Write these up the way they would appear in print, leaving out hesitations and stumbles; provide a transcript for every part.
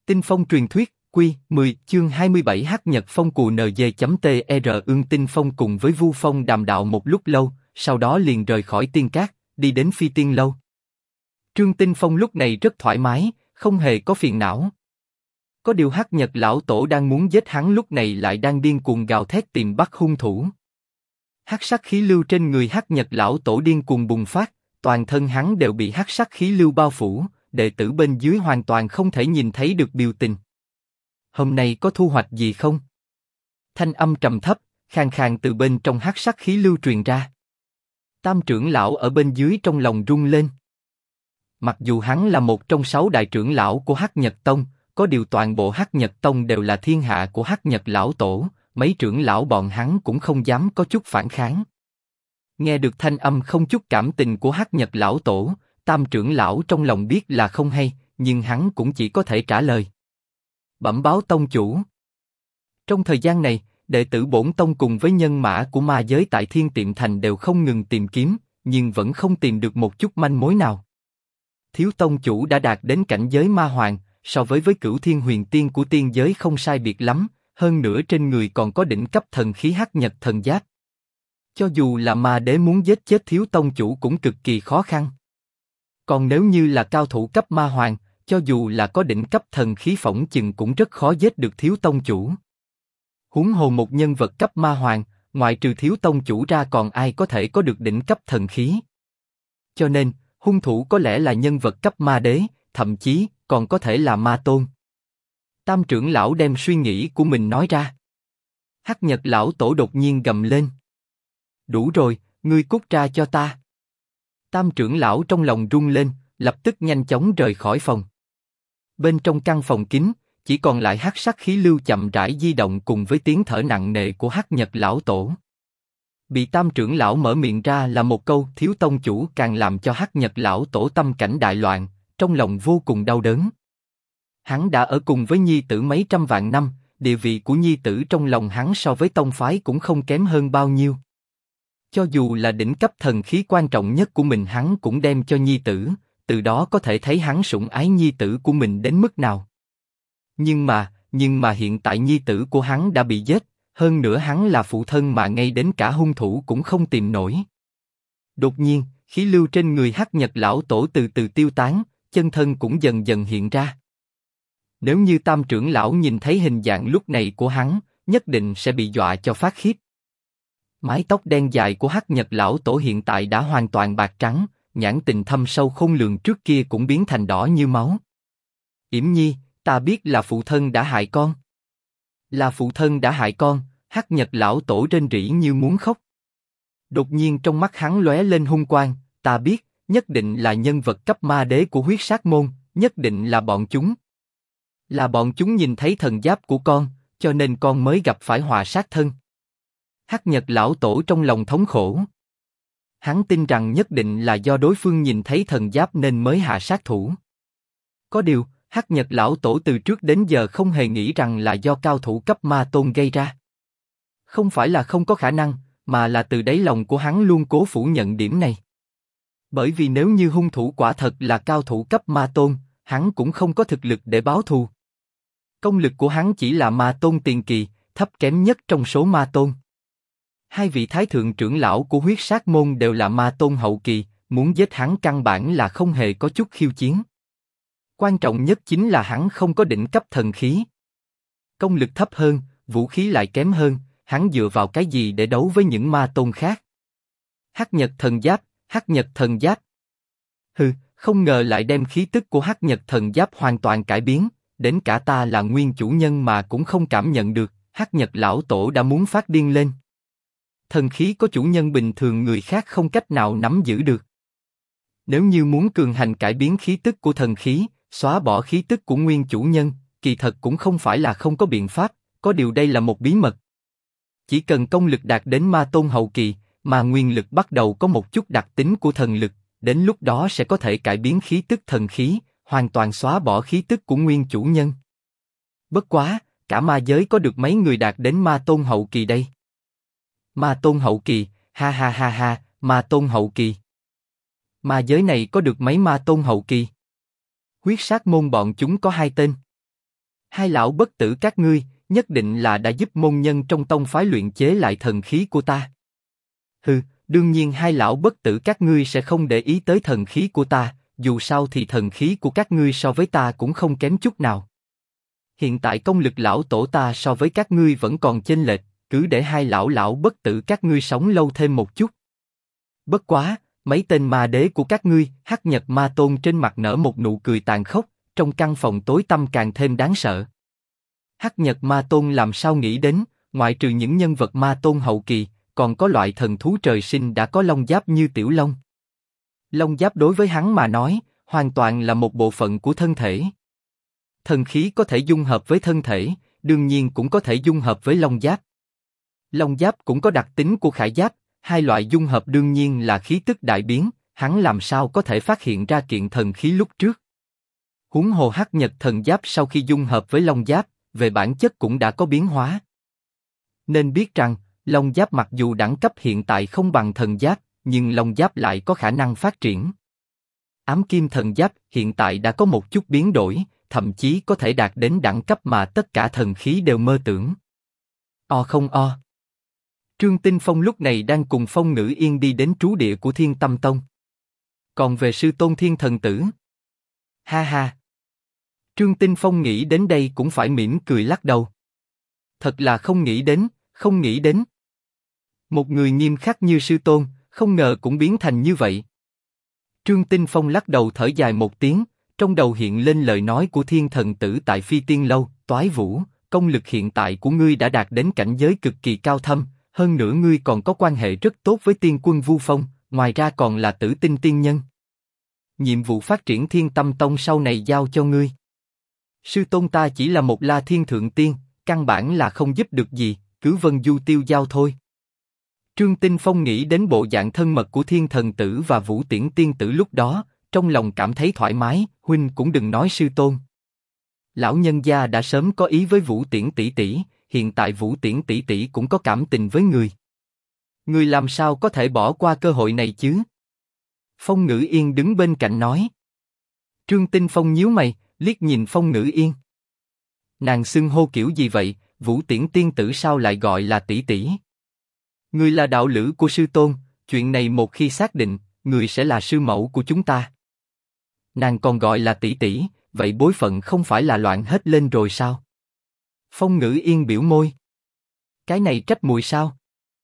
Tinh phong truyền thuyết, Quy 10, chương 27 Hắc Nhật Phong Cù NG.TR Ương Tinh Phong cùng với Vu Phong đàm đạo một lúc lâu, sau đó liền rời khỏi Tiên Cát, đi đến Phi Tiên Lâu. Trương Tinh Phong lúc này rất thoải mái, không hề có phiền não. Có điều Hắc Nhật lão tổ đang muốn giết hắn lúc này lại đang điên cuồng gào thét tìm bắt hung thủ. Hắc sắc khí lưu trên người Hắc Nhật lão tổ điên cuồng bùng phát, toàn thân hắn đều bị hắc sắc khí lưu bao phủ, đệ tử bên dưới hoàn toàn không thể nhìn thấy được biểu tình. Hôm nay có thu hoạch gì không? Thanh âm trầm thấp, khàn khàn từ bên trong hắc sắc khí lưu truyền ra. Tam trưởng lão ở bên dưới trong lòng rung lên. Mặc dù hắn là một trong 6 đại trưởng lão của Hắc Nhật Tông, có điều toàn bộ Hắc Nhật Tông đều là thiên hạ của Hắc Nhật lão tổ, mấy trưởng lão bọn hắn cũng không dám có chút phản kháng. Nghe được thanh âm không chút cảm tình của Hắc Nhật lão tổ, Tam trưởng lão trong lòng biết là không hay, nhưng hắn cũng chỉ có thể trả lời. Bẩm báo tông chủ. Trong thời gian này, đệ tử bổn tông cùng với nhân mã của ma giới tại Thiên Tiệm Thành đều không ngừng tìm kiếm, nhưng vẫn không tìm được một chút manh mối nào. Thiếu tông chủ đã đạt đến cảnh giới ma hoàng, so với Cửu Thiên Huyền Tiên của tiên giới không sai biệt lắm, hơn nữa trên người còn có đỉnh cấp thần khí Hắc Nhật thần giáp. Cho dù là ma đế muốn giết chết thiếu tông chủ cũng cực kỳ khó khăn. Còn nếu như là cao thủ cấp ma hoàng, cho dù là có đỉnh cấp thần khí phỏng chừng cũng rất khó giết được thiếu tông chủ. Huống hồ một nhân vật cấp ma hoàng, ngoại trừ thiếu tông chủ ra còn ai có thể có được đỉnh cấp thần khí. Cho nên, hung thủ có lẽ là nhân vật cấp ma đế, thậm chí còn có thể là ma tôn. Tam trưởng lão đem suy nghĩ của mình nói ra. Hắc Nhật lão tổ đột nhiên gầm lên. Đủ rồi, ngươi cút ra cho ta. Tam trưởng lão trong lòng rung lên, lập tức nhanh chóng rời khỏi phòng. Bên trong căn phòng kín, chỉ còn lại hắc sắc khí lưu chậm rãi di động cùng với tiếng thở nặng nề của Hắc Nhật lão tổ. Bị Tam trưởng lão mở miệng ra là một câu thiếu tông chủ càng làm cho Hắc Nhật lão tổ tâm cảnh đại loạn, trong lòng vô cùng đau đớn. Hắn đã ở cùng với nhi tử mấy trăm vạn năm, địa vị của nhi tử trong lòng hắn so với tông phái cũng không kém hơn bao nhiêu. Cho dù là đỉnh cấp thần khí quan trọng nhất của mình hắn cũng đem cho nhi tử, từ đó có thể thấy hắn sủng ái nhi tử của mình đến mức nào. Nhưng mà hiện tại nhi tử của hắn đã bị giết, hơn nữa hắn là phụ thân mà ngay đến cả hung thủ cũng không tìm nổi. Đột nhiên, khí lưu trên người Hắc Nhật lão tổ từ từ tiêu tán, chân thân cũng dần dần hiện ra. Nếu như Tam trưởng lão nhìn thấy hình dạng lúc này của hắn, nhất định sẽ bị dọa cho phát khiếp. Mái tóc đen dài của Hắc Nhật lão tổ hiện tại đã hoàn toàn bạc trắng, nhãn tình thâm sâu khôn lường trước kia cũng biến thành đỏ như máu. Yểm Nhi, ta biết là phụ thân đã hại con. Là phụ thân đã hại con, Hắc Nhật lão tổ rên rỉ như muốn khóc. Đột nhiên trong mắt hắn lóe lên hung quang, ta biết, nhất định là nhân vật cấp ma đế của huyết sát môn, nhất định là bọn chúng. Là bọn chúng nhìn thấy thần giáp của con, cho nên con mới gặp phải họa sát thân. Hắc Nhật lão tổ trong lòng thống khổ. Hắn tin rằng nhất định là do đối phương nhìn thấy thần giáp nên mới hạ sát thủ. Có điều, Hắc Nhật lão tổ từ trước đến giờ không hề nghĩ rằng là do cao thủ cấp ma tôn gây ra. Không phải là không có khả năng, mà là từ đáy lòng của hắn luôn cố phủ nhận điểm này. Bởi vì nếu như hung thủ quả thật là cao thủ cấp ma tôn, hắn cũng không có thực lực để báo thù. Công lực của hắn chỉ là ma tôn tiền kỳ, thấp kém nhất trong số ma tôn. Hai vị thái thượng trưởng lão của huyết sát môn đều là ma tôn hậu kỳ, muốn giết hắn căn bản là không hề có chút khiêu chiến. Quan trọng nhất chính là hắn không có đỉnh cấp thần khí. Công lực thấp hơn, vũ khí lại kém hơn, hắn dựa vào cái gì để đấu với những ma tôn khác? Hắc Nhật thần giáp, Hắc Nhật thần giáp. Hừ, không ngờ lại đem khí tức của Hắc Nhật thần giáp hoàn toàn cải biến, đến cả ta là nguyên chủ nhân mà cũng không cảm nhận được, Hắc Nhật lão tổ đã muốn phát điên lên. Thần khí có chủ nhân bình thường người khác không cách nào nắm giữ được. Nếu như muốn cường hành cải biến khí tức của thần khí, xóa bỏ khí tức của nguyên chủ nhân, kỳ thật cũng không phải là không có biện pháp, có điều đây là một bí mật. Chỉ cần công lực đạt đến ma tôn hậu kỳ, mà nguyên lực bắt đầu có một chút đặc tính của thần lực, đến lúc đó sẽ có thể cải biến khí tức thần khí, hoàn toàn xóa bỏ khí tức của nguyên chủ nhân. Bất quá, cả ma giới có được mấy người đạt đến ma tôn hậu kỳ đây? Ma tôn hậu kỳ, ha ha ha ha, ma tôn hậu kỳ. Ma giới này có được mấy ma tôn hậu kỳ? Huyết sát môn bọn chúng có 2 tên. Hai lão bất tử các ngươi, nhất định là đã giúp môn nhân trong tông phái luyện chế lại thần khí của ta. Hừ, đương nhiên hai lão bất tử các ngươi sẽ không để ý tới thần khí của ta, dù sao thì thần khí của các ngươi so với ta cũng không kém chút nào. Hiện tại công lực lão tổ ta so với các ngươi vẫn còn chênh lệch, cứ để hai lão bất tử các ngươi sống lâu thêm một chút. Bất quá, mấy tên ma đế của các ngươi, Hắc Nhật Ma Tôn trên mặt nở một nụ cười tàn khốc, trong căn phòng tối tăm càng thêm đáng sợ. Hắc Nhật Ma Tôn làm sao nghĩ đến, ngoại trừ những nhân vật Ma Tôn hậu kỳ, còn có loại thần thú trời sinh đã có lông giáp như Tiểu Long. Lông giáp đối với hắn mà nói, hoàn toàn là một bộ phận của thân thể. Thần khí có thể dung hợp với thân thể, đương nhiên cũng có thể dung hợp với lông giáp. Lông giáp cũng có đặc tính của khải giáp, hai loại dung hợp đương nhiên là khí tức đại biến, hắn làm sao có thể phát hiện ra kiện thần khí lúc trước. Huống hồ Hắc Nhật thần giáp sau khi dung hợp với lông giáp, về bản chất cũng đã có biến hóa. Nên biết rằng, lông giáp mặc dù đẳng cấp hiện tại không bằng thần giáp, nhưng lông giáp lại có khả năng phát triển. Ám kim thần giáp hiện tại đã có một chút biến đổi, thậm chí có thể đạt đến đẳng cấp mà tất cả thần khí đều mơ tưởng. O không o. Trương Tinh Phong lúc này đang cùng Phong Ngữ Yên đi đến trú địa của Thiên Tâm Tông. Còn về sư tôn Thiên Thần Tử, ha ha. Trương Tinh Phong nghĩ đến đây cũng phải mỉm cười lắc đầu. Thật là không nghĩ đến, không nghĩ đến. Một người nghiêm khắc như sư tôn, không ngờ cũng biến thành như vậy. Trương Tinh Phong lắc đầu thở dài một tiếng, trong đầu hiện lên lời nói của Thiên Thần Tử tại Phi Tiên Lâu, Toái Vũ, công lực hiện tại của ngươi đã đạt đến cảnh giới cực kỳ cao thâm, hơn nữa ngươi còn có quan hệ rất tốt với Tiên Quân Vu Phong, ngoài ra còn là Tử Tinh Tiên Nhân. Nhiệm vụ phát triển Thiên Tâm Tông sau này giao cho ngươi. Sư tôn ta chỉ là một La Thiên Thượng Tiên, căn bản là không giúp được gì, cứ vân du tiêu giao thôi. Trương Tinh Phong nghĩ đến bộ dạng thân mật của Thiên Thần Tử và Vũ Tiễn Tiên Tử lúc đó, trong lòng cảm thấy thoải mái. Huynh cũng đừng nói sư tôn. Lão nhân gia đã sớm có ý với Vũ Tiễn tỷ tỷ, hiện tại Vũ Tiễn tỷ tỷ cũng có cảm tình với người. Người làm sao có thể bỏ qua cơ hội này chứ? Phong Ngữ Yên đứng bên cạnh nói. Trương Tinh Phong nhíu mày, liếc nhìn Phong Ngữ Yên. Nàng xưng hô kiểu gì vậy? Vũ Tiễn Tiên Tử sao lại gọi là tỷ tỷ? Người là đạo lữ của sư tôn, chuyện này một khi xác định, người sẽ là sư mẫu của chúng ta. Nàng còn gọi là tỷ tỷ, vậy bối phận không phải là loạn hết lên rồi sao? Phong Ngữ Yên biểu môi. Cái này trách mùi sao?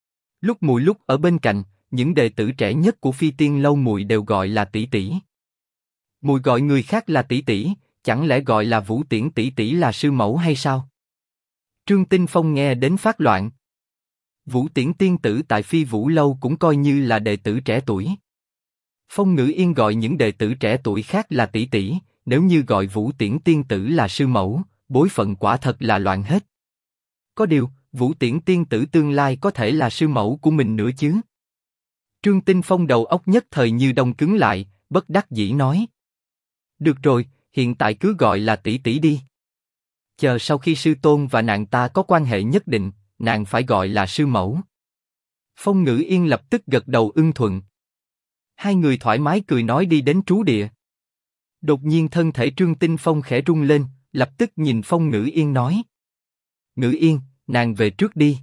Lúc ở bên cạnh, những đệ tử trẻ nhất của Phi Tiên Lâu mùi đều gọi là tỷ tỷ. Mùi gọi người khác là tỷ tỷ, chẳng lẽ gọi là Vũ Tiễn tỷ tỷ là sư mẫu hay sao? Trương Tinh Phong nghe đến phát loạn. Vũ Tiễn tiên tử tại Phi Vũ Lâu cũng coi như là đệ tử trẻ tuổi. Phong Ngữ Yên gọi những đệ tử trẻ tuổi khác là tỷ tỷ, nếu như gọi Vũ Tiễn tiên tử là sư mẫu, bối phận quả thật là loạn hết. Có điều, Vũ Tiễn tiên tử tương lai có thể là sư mẫu của mình nữa chứ? Trương Tinh Phong đầu óc nhất thời như đông cứng lại, bất đắc dĩ nói. Được rồi, hiện tại cứ gọi là tỷ tỷ đi. Chờ sau khi sư tôn và nàng ta có quan hệ nhất định, nàng phải gọi là sư mẫu. Phong Ngữ Yên lập tức gật đầu ưng thuận. Hai người thoải mái cười nói đi đến trú địa. Đột nhiên thân thể Trương Tinh Phong khẽ rung lên, lập tức nhìn Phong Ngữ Yên nói. Ngữ Yên, nàng về trước đi.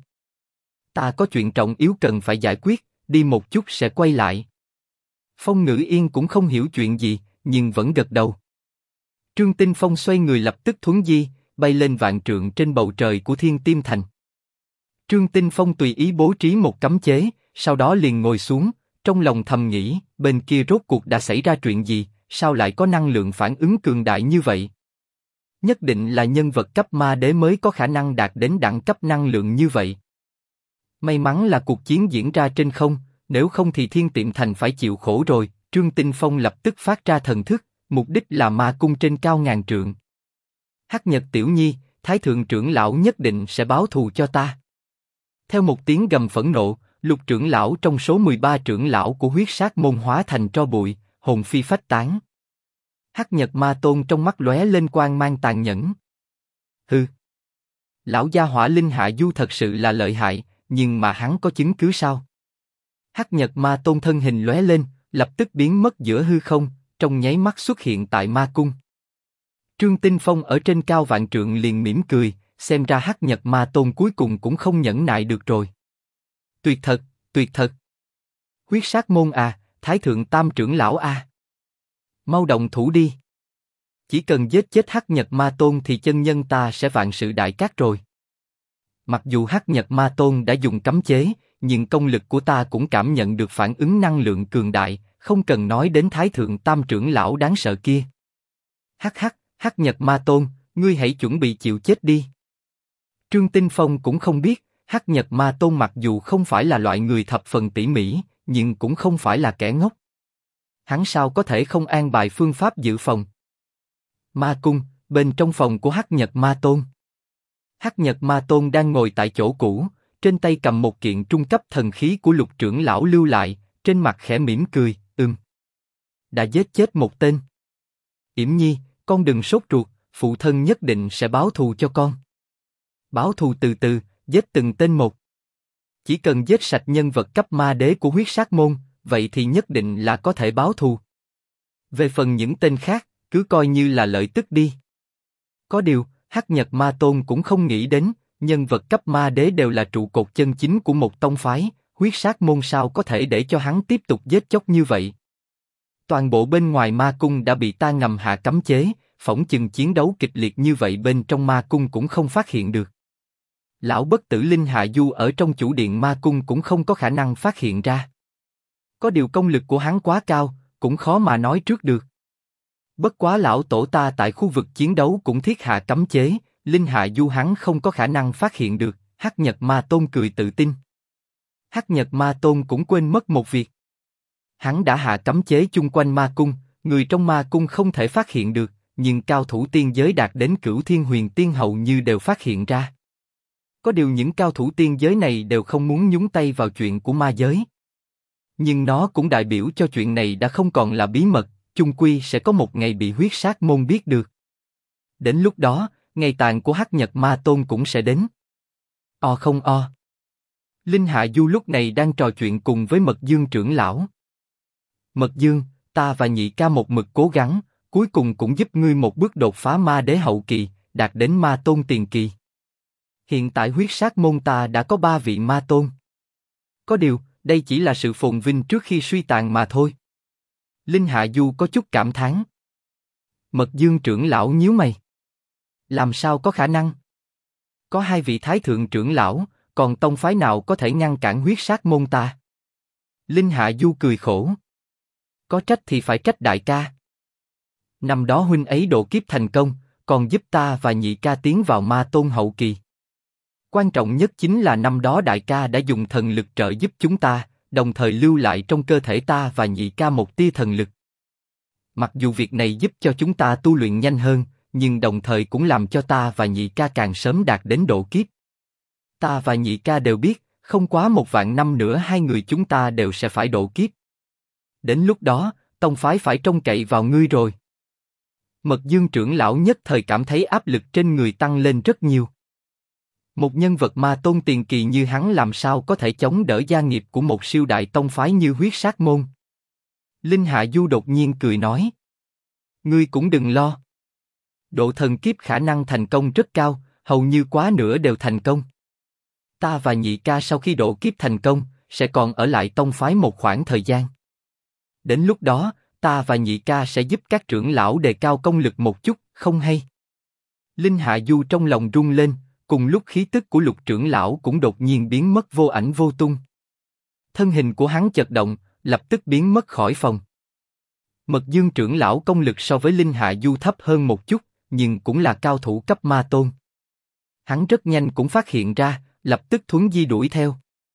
Ta có chuyện trọng yếu cần phải giải quyết, đi một chút sẽ quay lại. Phong Ngữ Yên cũng không hiểu chuyện gì, nhưng vẫn gật đầu. Trương Tinh Phong xoay người lập tức thuấn di, bay lên vạn trượng trên bầu trời của Thiên Tiêm Thành. Trương Tinh Phong tùy ý bố trí một cấm chế, sau đó liền ngồi xuống, trong lòng thầm nghĩ, bên kia rốt cuộc đã xảy ra chuyện gì, sao lại có năng lượng phản ứng cường đại như vậy? Nhất định là nhân vật cấp ma đế mới có khả năng đạt đến đẳng cấp năng lượng như vậy. May mắn là cuộc chiến diễn ra trên không, nếu không thì Thiên Tiệm Thành phải chịu khổ rồi. Trương Tinh Phong lập tức phát ra thần thức, mục đích là ma cung trên cao ngàn trượng. Hắc Nhật Tiểu Nhi, Thái Thượng trưởng lão nhất định sẽ báo thù cho ta. Theo một tiếng gầm phẫn nộ, Lục trưởng lão trong số 13 trưởng lão của huyết sát môn hóa thành tro bụi, hồn phi phách tán. Hắc Nhật Ma Tôn trong mắt lóe lên quang mang tàn nhẫn. Hừ, lão gia Hỏa Linh Hạ Du thật sự là lợi hại, nhưng mà hắn có chứng cứ sao? Hắc Nhật Ma Tôn thân hình lóe lên, lập tức biến mất giữa hư không, trong nháy mắt xuất hiện tại ma cung. Trương Tinh Phong ở trên cao vạn trượng liền mỉm cười, xem ra Hắc Nhật Ma Tôn cuối cùng cũng không nhẫn nại được rồi. Tuyệt thật, tuyệt thật. Huyết sát môn à, Thái thượng tam trưởng lão à. Mau động thủ đi. Chỉ cần giết chết Hắc Nhật Ma Tôn thì chân nhân ta sẽ vạn sự đại cát rồi. Mặc dù Hắc Nhật Ma Tôn đã dùng cấm chế, nhưng công lực của ta cũng cảm nhận được phản ứng năng lượng cường đại, không cần nói đến Thái thượng tam trưởng lão đáng sợ kia. Hắc Nhật Ma Tôn, ngươi hãy chuẩn bị chịu chết đi. Trương Tinh Phong cũng không biết, Hắc Nhật Ma Tôn mặc dù không phải là loại người thập phần tỉ mỉ, nhưng cũng không phải là kẻ ngốc. Hắn sao có thể không an bài phương pháp dự phòng? Ma cung, bên trong phòng của Hắc Nhật Ma Tôn. Hắc Nhật Ma Tôn đang ngồi tại chỗ cũ, trên tay cầm một kiện trung cấp thần khí của Lục trưởng lão lưu lại, trên mặt khẽ mỉm cười, đã giết chết một tên. Yểm Nhi, con đừng sốt ruột, phụ thân nhất định sẽ báo thù cho con. Báo thù từ từ, giết từng tên một. Chỉ cần giết sạch nhân vật cấp ma đế của huyết sát môn, vậy thì nhất định là có thể báo thù. Về phần những tên khác, cứ coi như là lợi tức đi. Có điều, Hắc Nhật Ma Tôn cũng không nghĩ đến, nhân vật cấp ma đế đều là trụ cột chân chính của một tông phái, huyết sát môn sao có thể để cho hắn tiếp tục giết chóc như vậy. Toàn bộ bên ngoài ma cung đã bị ta ngầm hạ cấm chế, phỏng chừng chiến đấu kịch liệt như vậy bên trong ma cung cũng không phát hiện được. Lão bất tử Linh Hạ Du ở trong chủ điện ma cung cũng không có khả năng phát hiện ra. Có điều công lực của hắn quá cao, cũng khó mà nói trước được. Bất quá lão tổ ta tại khu vực chiến đấu cũng thiết hạ cấm chế, Linh Hạ Du hắn không có khả năng phát hiện được. Hắc Nhật Ma Tôn cười tự tin. Hắc Nhật Ma Tôn cũng quên mất một việc. Hắn đã hạ cấm chế chung quanh ma cung, người trong ma cung không thể phát hiện được, nhưng cao thủ tiên giới đạt đến Cửu Thiên Huyền Tiên hầu như đều phát hiện ra. Có điều những cao thủ tiên giới này đều không muốn nhúng tay vào chuyện của ma giới. Nhưng nó cũng đại biểu cho chuyện này đã không còn là bí mật, chung quy sẽ có một ngày bị huyết sát môn biết được. Đến lúc đó, ngày tàn của Hắc Nhật Ma Tôn cũng sẽ đến. Không. Linh Hạ Du lúc này đang trò chuyện cùng với Mật Dương trưởng lão. Mật Dương, ta và nhị ca một mực cố gắng, cuối cùng cũng giúp ngươi một bước đột phá ma đế hậu kỳ, đạt đến ma tôn tiền kỳ. Hiện tại huyết sát môn ta đã có 3 vị ma tôn. Có điều, đây chỉ là sự phồn vinh trước khi suy tàn mà thôi. Linh Hạ Du có chút cảm thán. Mật Dương trưởng lão nhíu mày. Làm sao có khả năng? Có 2 vị thái thượng trưởng lão, còn tông phái nào có thể ngăn cản huyết sát môn ta? Linh Hạ Du cười khổ. Có trách thì phải trách đại ca. Năm đó huynh ấy độ kiếp thành công, còn giúp ta và nhị ca tiến vào ma tôn hậu kỳ. Quan trọng nhất chính là năm đó đại ca đã dùng thần lực trợ giúp chúng ta, đồng thời lưu lại trong cơ thể ta và nhị ca một tia thần lực. Mặc dù việc này giúp cho chúng ta tu luyện nhanh hơn, nhưng đồng thời cũng làm cho ta và nhị ca càng sớm đạt đến độ kiếp. Ta và nhị ca đều biết, không quá 1 vạn năm nữa 2 người chúng ta đều sẽ phải độ kiếp. Đến lúc đó, tông phái phải trông cậy vào ngươi rồi. Mật Dương trưởng lão nhất thời cảm thấy áp lực trên người tăng lên rất nhiều. Một nhân vật ma tôn tiền kỳ như hắn làm sao có thể chống đỡ gia nghiệp của một siêu đại tông phái như huyết sát môn. Linh Hạ Du đột nhiên cười nói. Ngươi cũng đừng lo. Độ thần kiếp khả năng thành công rất cao, hầu như quá nửa đều thành công. Ta và nhị ca sau khi độ kiếp thành công, sẽ còn ở lại tông phái một khoảng thời gian. Đến lúc đó, ta và nhị ca sẽ giúp các trưởng lão đề cao công lực một chút, không hay. Linh Hạ Du trong lòng rung lên, cùng lúc khí tức của Lục trưởng lão cũng đột nhiên biến mất vô ảnh vô tung. Thân hình của hắn chật động, lập tức biến mất khỏi phòng. Mật Dương trưởng lão công lực so với Linh Hạ Du thấp hơn một chút, nhưng cũng là cao thủ cấp ma tôn. Hắn rất nhanh cũng phát hiện ra, lập tức thuấn di đuổi theo.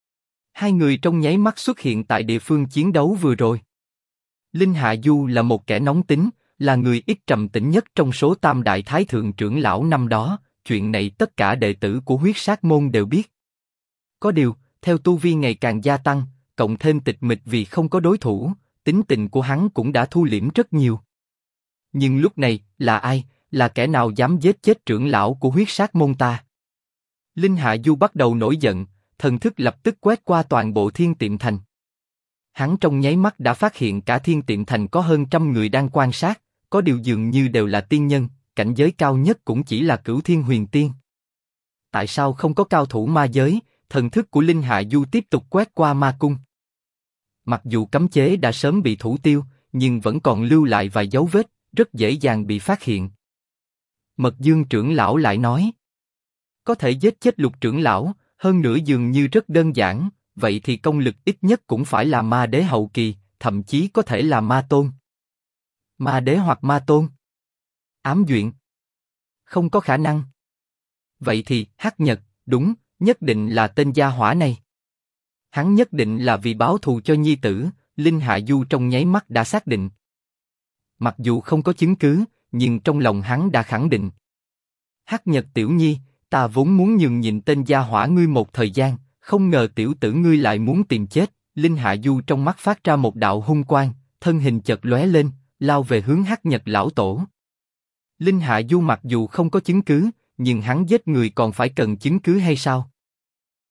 2 người trong nháy mắt xuất hiện tại địa phương chiến đấu vừa rồi. Linh Hạ Du là một kẻ nóng tính, là người ít trầm tĩnh nhất trong số tam đại thái thượng trưởng lão năm đó, chuyện này tất cả đệ tử của huyết sát môn đều biết. Có điều, theo tu vi ngày càng gia tăng, cộng thêm tịch mịch vì không có đối thủ, tính tình của hắn cũng đã thu liễm rất nhiều. Nhưng lúc này, là ai, là kẻ nào dám giết chết trưởng lão của huyết sát môn ta? Linh Hạ Du bắt đầu nổi giận, thần thức lập tức quét qua toàn bộ Thiên Tiệm Thành. Hắn trong nháy mắt đã phát hiện cả Thiên Tiệm Thành có hơn 100 người đang quan sát, có điều dường như đều là tiên nhân, cảnh giới cao nhất cũng chỉ là Cửu Thiên Huyền Tiên. Tại sao không có cao thủ ma giới? Thần thức của Linh Hạ Du tiếp tục quét qua ma cung. Mặc dù cấm chế đã sớm bị thủ tiêu, nhưng vẫn còn lưu lại vài dấu vết, rất dễ dàng bị phát hiện. Mật Dương trưởng lão lại nói, có thể giết chết Lục trưởng lão, hơn nữa dường như rất đơn giản, vậy thì công lực ít nhất cũng phải là ma đế hậu kỳ, thậm chí có thể là ma tôn. Ma đế hoặc ma tôn? Ám Duyện? Không có khả năng. Vậy thì, Hắc Nhật, đúng, nhất định là tên gia hỏa này. Hắn nhất định là vì báo thù cho nhi tử, Linh Hạ Du trong nháy mắt đã xác định. Mặc dù không có chứng cứ, nhưng trong lòng hắn đã khẳng định. Hắc Nhật tiểu nhi, ta vốn muốn nhường nhịn tên gia hỏa ngươi một thời gian, không ngờ tiểu tử ngươi lại muốn tìm chết. Linh Hạ Du trong mắt phát ra một đạo hung quang, thân hình chợt lóe lên, lao về hướng Hắc Nhật lão tổ. Linh Hạ Du mặc dù không có chứng cứ, nhưng hắn giết người còn phải cần chứng cứ hay sao?